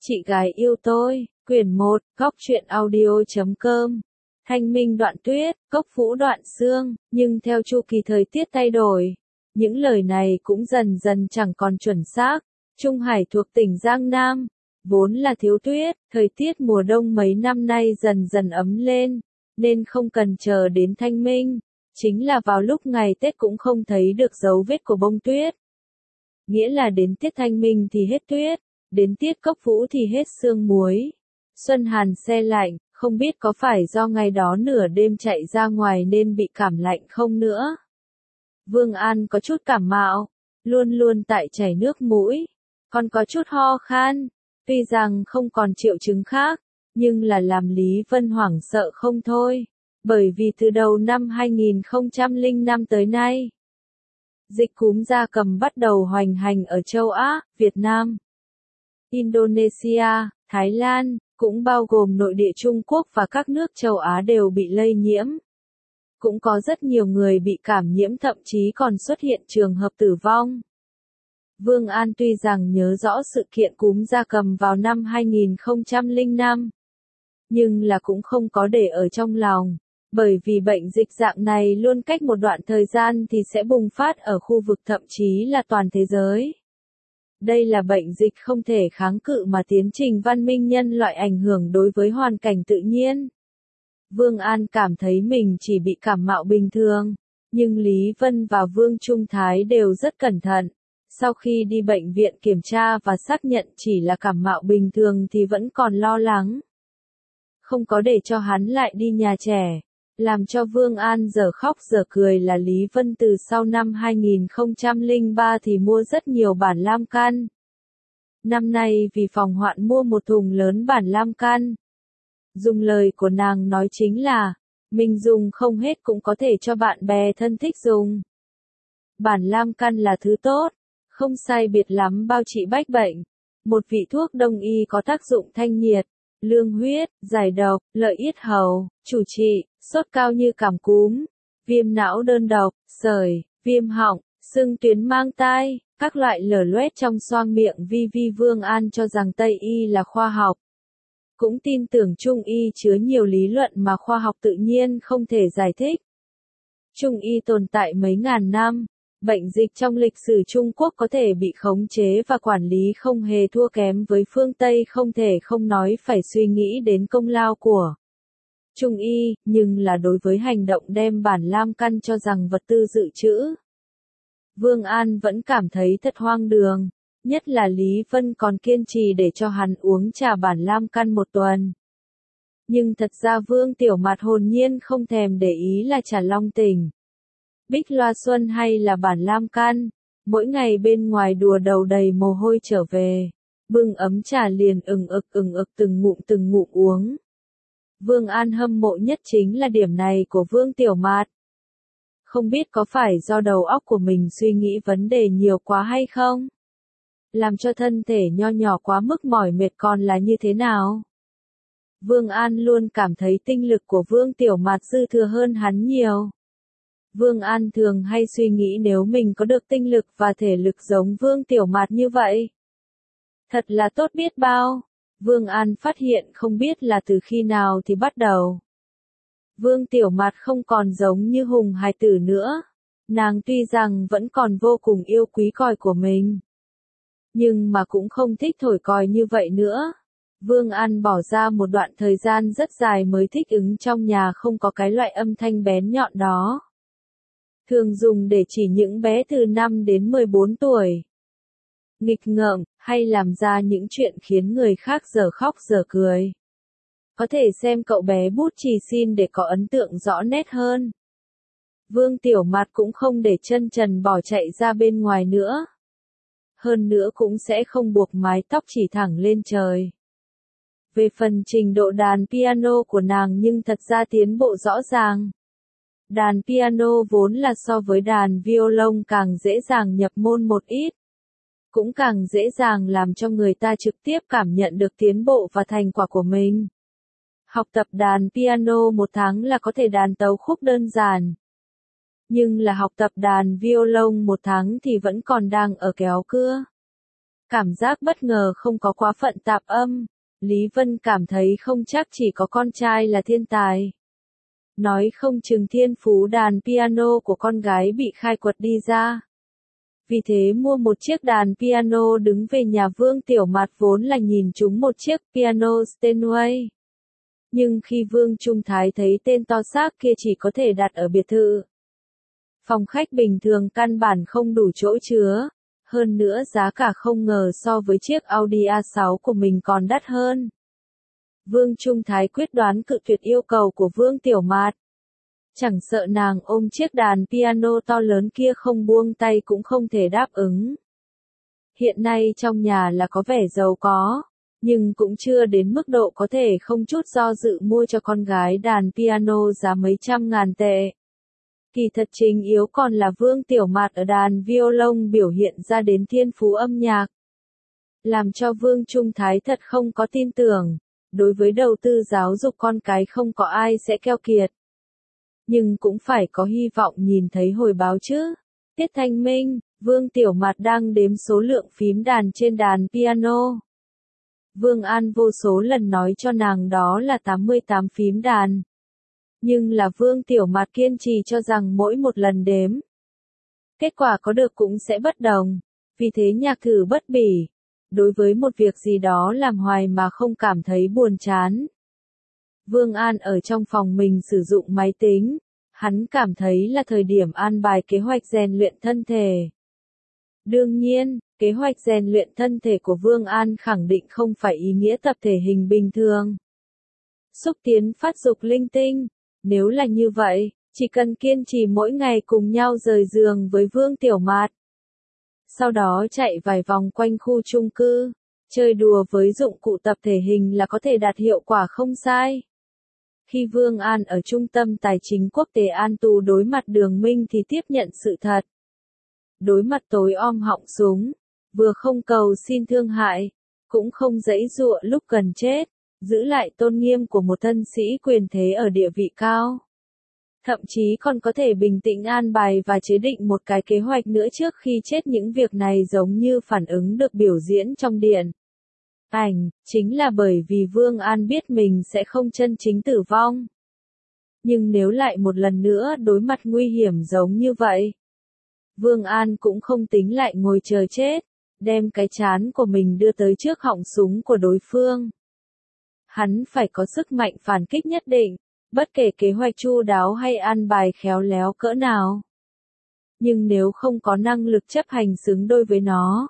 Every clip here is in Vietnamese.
Chị gái yêu tôi, quyển 1, góc truyện audio.com. Thanh minh đoạn tuyết, cốc vũ đoạn sương, nhưng theo chu kỳ thời tiết thay đổi, những lời này cũng dần dần chẳng còn chuẩn xác. Trung Hải thuộc tỉnh Giang Nam, vốn là thiếu tuyết, thời tiết mùa đông mấy năm nay dần dần ấm lên, nên không cần chờ đến thanh minh. Chính là vào lúc ngày Tết cũng không thấy được dấu vết của bông tuyết. Nghĩa là đến tiết thanh minh thì hết tuyết, đến tiết cốc vũ thì hết sương muối. Xuân hàn se lạnh, không biết có phải do ngày đó nửa đêm chạy ra ngoài nên bị cảm lạnh không nữa. Vương An có chút cảm mạo, luôn luôn tại chảy nước mũi, còn có chút ho khan, tuy rằng không còn triệu chứng khác, nhưng là làm Lý Vân hoảng sợ không thôi, bởi vì từ đầu năm 2005 tới nay, dịch cúm gia cầm bắt đầu hoành hành ở châu Á, Việt Nam, Indonesia, Thái Lan, cũng bao gồm nội địa Trung Quốc và các nước châu Á đều bị lây nhiễm. Cũng có rất nhiều người bị cảm nhiễm, thậm chí còn xuất hiện trường hợp tử vong. Vương An tuy rằng nhớ rõ sự kiện cúm gia cầm vào năm 2005, nhưng là cũng không có để ở trong lòng, bởi vì bệnh dịch dạng này luôn cách một đoạn thời gian thì sẽ bùng phát ở khu vực thậm chí là toàn thế giới. Đây là bệnh dịch không thể kháng cự mà tiến trình văn minh nhân loại ảnh hưởng đối với hoàn cảnh tự nhiên. Vương An cảm thấy mình chỉ bị cảm mạo bình thường, nhưng Lý Vân và Vương Trung Thái đều rất cẩn thận. Sau khi đi bệnh viện kiểm tra và xác nhận chỉ là cảm mạo bình thường thì vẫn còn lo lắng. Không có để cho hắn lại đi nhà trẻ. Làm cho Vương An giờ khóc giờ cười là Lý Vân từ sau năm 2003 thì mua rất nhiều bản lam can. Năm nay vì phòng hoạn mua một thùng lớn bản lam can. Dùng lời của nàng nói chính là, mình dùng không hết cũng có thể cho bạn bè thân thích dùng. Bản lam can là thứ tốt, không sai biệt lắm bao trị bách bệnh. Một vị thuốc đông y có tác dụng thanh nhiệt, lương huyết, giải độc, lợi yết hầu, chủ trị, sốt cao như cảm cúm, viêm não đơn độc, sởi, viêm họng, sưng tuyến mang tai, các loại lở loét trong xoang miệng. Vương An cho rằng Tây y là khoa học. Cũng tin tưởng Trung y chứa nhiều lý luận mà khoa học tự nhiên không thể giải thích. Trung y tồn tại mấy ngàn năm. Bệnh dịch trong lịch sử Trung Quốc có thể bị khống chế và quản lý không hề thua kém với phương Tây, không thể không nói phải suy nghĩ đến công lao của Trung y, nhưng là đối với hành động đem bản lam căn cho rằng vật tư dự trữ. Vương An vẫn cảm thấy thật hoang đường, nhất là Lý Vân còn kiên trì để cho hắn uống trà bản lam căn một tuần. Nhưng thật ra Vương Tiểu Mạt hồn nhiên không thèm để ý là trà long tỉnh, Bích Loa Xuân hay là bản lam can, mỗi ngày bên ngoài đùa đầu đầy mồ hôi trở về, bưng ấm trà liền ừng ực từng ngụm uống. Vương An hâm mộ nhất chính là điểm này của Vương Tiểu Mạt. Không biết có phải do đầu óc của mình suy nghĩ vấn đề nhiều quá hay không? Làm cho thân thể nho nhỏ quá mức mỏi mệt còn là như thế nào? Vương An luôn cảm thấy tinh lực của Vương Tiểu Mạt dư thừa hơn hắn nhiều. Vương An thường hay suy nghĩ nếu mình có được tinh lực và thể lực giống Vương Tiểu Mạt như vậy, thật là tốt biết bao. Vương An phát hiện không biết là từ khi nào thì bắt đầu, Vương Tiểu Mạt không còn giống như hùng hài tử nữa. Nàng tuy rằng vẫn còn vô cùng yêu quý còi của mình, nhưng mà cũng không thích thổi còi như vậy nữa. Vương An bỏ ra một đoạn thời gian rất dài mới thích ứng trong nhà không có cái loại âm thanh bén nhọn đó. Thường dùng để chỉ những bé từ 5 đến 14 tuổi. Nghịch ngợm, hay làm ra những chuyện khiến người khác dở khóc dở cười. Có thể xem cậu bé bút chì xin để có ấn tượng rõ nét hơn. Vương Tiểu Mạt cũng không để chân trần bỏ chạy ra bên ngoài nữa. Hơn nữa cũng sẽ không buộc mái tóc chỉ thẳng lên trời. Về phần trình độ đàn piano của nàng nhưng thật ra tiến bộ rõ ràng. Đàn piano vốn là so với đàn violon càng dễ dàng nhập môn một ít. Cũng càng dễ dàng làm cho người ta trực tiếp cảm nhận được tiến bộ và thành quả của mình. Học tập đàn piano một tháng là có thể đàn tấu khúc đơn giản. Nhưng là học tập đàn violon một tháng thì vẫn còn đang ở kéo cưa. Cảm giác bất ngờ không có quá phận tạp âm. Lý Vân cảm thấy không chắc chỉ có con trai là thiên tài. Nói không chừng thiên phú đàn piano của con gái bị khai quật đi ra. Vì thế mua một chiếc đàn piano đứng về nhà Vương Tiểu Mạt vốn là nhìn trúng một chiếc piano Steinway. Nhưng khi Vương Trung Thái thấy tên to xác kia chỉ có thể đặt ở biệt thự. Phòng khách bình thường căn bản không đủ chỗ chứa. Hơn nữa giá cả không ngờ so với chiếc Audi A6 của mình còn đắt hơn. Vương Trung Thái quyết đoán cự tuyệt yêu cầu của Vương Tiểu Mạt. Chẳng sợ nàng ôm chiếc đàn piano to lớn kia không buông tay cũng không thể đáp ứng. Hiện nay trong nhà là có vẻ giàu có, nhưng cũng chưa đến mức độ có thể không chút do dự mua cho con gái đàn piano giá mấy trăm ngàn tệ. Kỳ thật chính yếu còn là Vương Tiểu Mạt ở đàn violon biểu hiện ra đến thiên phú âm nhạc. Làm cho Vương Trung Thái thật không có tin tưởng, đối với đầu tư giáo dục con cái không có ai sẽ keo kiệt. Nhưng cũng phải có hy vọng nhìn thấy hồi báo chứ. Tiết Thanh Minh, Vương Tiểu Mạt đang đếm số lượng phím đàn trên đàn piano. Vương An vô số lần nói cho nàng đó là 88 phím đàn. Nhưng là Vương Tiểu Mạt kiên trì cho rằng mỗi một lần đếm, kết quả có được cũng sẽ bất đồng. Vì thế nhạc thử bất bỉ. Đối với một việc gì đó làm hoài mà không cảm thấy buồn chán. Vương An ở trong phòng mình sử dụng máy tính. Hắn cảm thấy là thời điểm an bài kế hoạch rèn luyện thân thể. Đương nhiên, kế hoạch rèn luyện thân thể của Vương An khẳng định không phải ý nghĩa tập thể hình bình thường. Xúc tiến phát dục linh tinh. Nếu là như vậy, chỉ cần kiên trì mỗi ngày cùng nhau rời giường với Vương Tiểu Mạt. Sau đó chạy vài vòng quanh khu chung cư, chơi đùa với dụng cụ tập thể hình là có thể đạt hiệu quả không sai. Khi Vương An ở Trung tâm Tài chính Quốc tế An Tu đối mặt Đường Minh thì tiếp nhận sự thật. Đối mặt tối om họng súng, vừa không cầu xin thương hại, cũng không giãy giụa lúc gần chết, giữ lại tôn nghiêm của một thân sĩ quyền thế ở địa vị cao. Thậm chí còn có thể bình tĩnh an bài và chế định một cái kế hoạch nữa trước khi chết. Những việc này giống như phản ứng được biểu diễn trong điện ảnh, chính là bởi vì Vương An biết mình sẽ không chân chính tử vong. Nhưng nếu lại một lần nữa đối mặt nguy hiểm giống như vậy, Vương An cũng không tính lại ngồi chờ chết, đem cái trán của mình đưa tới trước họng súng của đối phương. Hắn phải có sức mạnh phản kích nhất định, bất kể kế hoạch chu đáo hay an bài khéo léo cỡ nào. Nhưng nếu không có năng lực chấp hành xứng đôi với nó,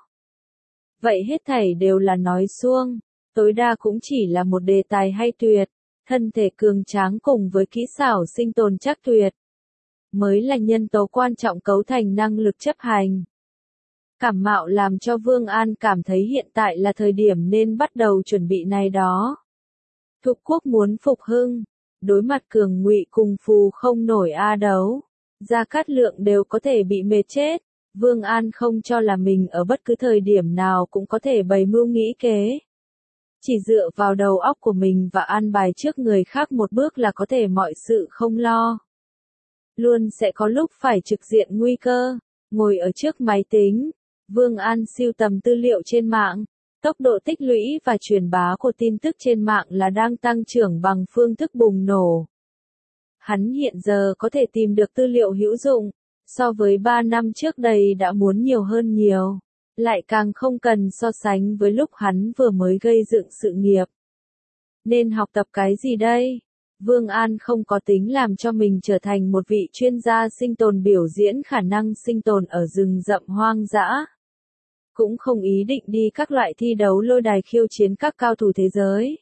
vậy hết thảy đều là nói suông, tối đa cũng chỉ là một đề tài hay tuyệt, thân thể cường tráng cùng với kỹ xảo sinh tồn chắc tuyệt, mới là nhân tố quan trọng cấu thành năng lực chấp hành. Cảm mạo làm cho Vương An cảm thấy hiện tại là thời điểm nên bắt đầu chuẩn bị này đó. Thục quốc muốn phục hưng, đối mặt Cường Ngụy cùng Phù không nổi a đấu, Gia Cát Lượng đều có thể bị mệt chết. Vương An không cho là mình ở bất cứ thời điểm nào cũng có thể bày mưu nghĩ kế. Chỉ dựa vào đầu óc của mình và an bài trước người khác một bước là có thể mọi sự không lo. Luôn sẽ có lúc phải trực diện nguy cơ, ngồi ở trước máy tính, Vương An sưu tầm tư liệu trên mạng. Tốc độ tích lũy và truyền bá của tin tức trên mạng là đang tăng trưởng bằng phương thức bùng nổ. Hắn hiện giờ có thể tìm được tư liệu hữu dụng, so với 3 năm trước đây đã muốn nhiều hơn nhiều, lại càng không cần so sánh với lúc hắn vừa mới gây dựng sự nghiệp. Nên học tập cái gì đây? Vương An không có tính làm cho mình trở thành một vị chuyên gia sinh tồn biểu diễn khả năng sinh tồn ở rừng rậm hoang dã. Cũng không ý định đi các loại thi đấu lôi đài khiêu chiến các cao thủ thế giới.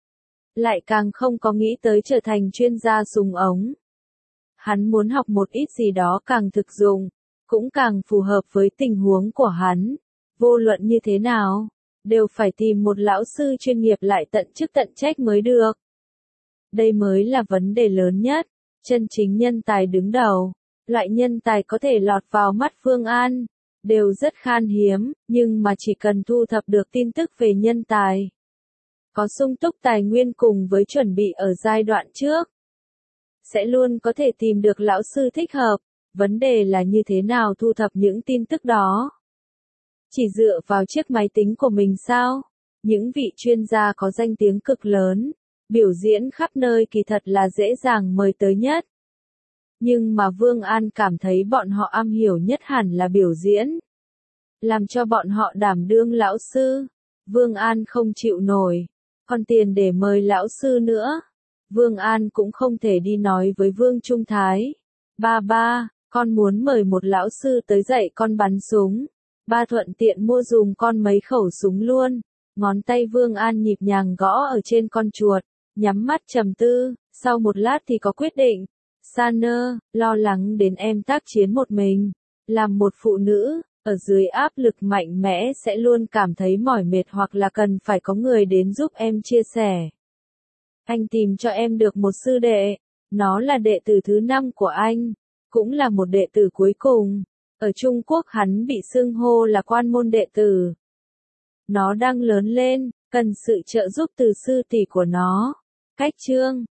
Lại càng không có nghĩ tới trở thành chuyên gia súng ống. Hắn muốn học một ít gì đó càng thực dụng, cũng càng phù hợp với tình huống của hắn. Vô luận như thế nào, đều phải tìm một lão sư chuyên nghiệp lại tận chức tận trách mới được. Đây mới là vấn đề lớn nhất, chân chính nhân tài đứng đầu. Loại nhân tài có thể lọt vào mắt Vương An, đều rất khan hiếm, nhưng mà chỉ cần thu thập được tin tức về nhân tài, có sung túc tài nguyên cùng với chuẩn bị ở giai đoạn trước, sẽ luôn có thể tìm được lão sư thích hợp. Vấn đề là như thế nào thu thập những tin tức đó. Chỉ dựa vào chiếc máy tính của mình sao? Những vị chuyên gia có danh tiếng cực lớn, biểu diễn khắp nơi kỳ thật là dễ dàng mời tới nhất. Nhưng mà Vương An cảm thấy bọn họ am hiểu nhất hẳn là biểu diễn. Làm cho bọn họ đảm đương lão sư. Vương An không chịu nổi. Còn tiền để mời lão sư nữa. Vương An cũng không thể đi nói với Vương Trung Thái. Ba, con muốn mời một lão sư tới dạy con bắn súng. Ba thuận tiện mua dùm con mấy khẩu súng luôn. Ngón tay Vương An nhịp nhàng gõ ở trên con chuột. Nhắm mắt trầm tư. Sau một lát thì có quyết định. Saner, lo lắng đến em tác chiến một mình. Làm một phụ nữ, ở dưới áp lực mạnh mẽ sẽ luôn cảm thấy mỏi mệt hoặc là cần phải có người đến giúp em chia sẻ. Anh tìm cho em được một sư đệ. Nó là đệ tử thứ 5 của anh. Cũng là một đệ tử cuối cùng. Ở Trung Quốc hắn bị xưng hô là quan môn đệ tử. Nó đang lớn lên, cần sự trợ giúp từ sư tỷ của nó. Cách chương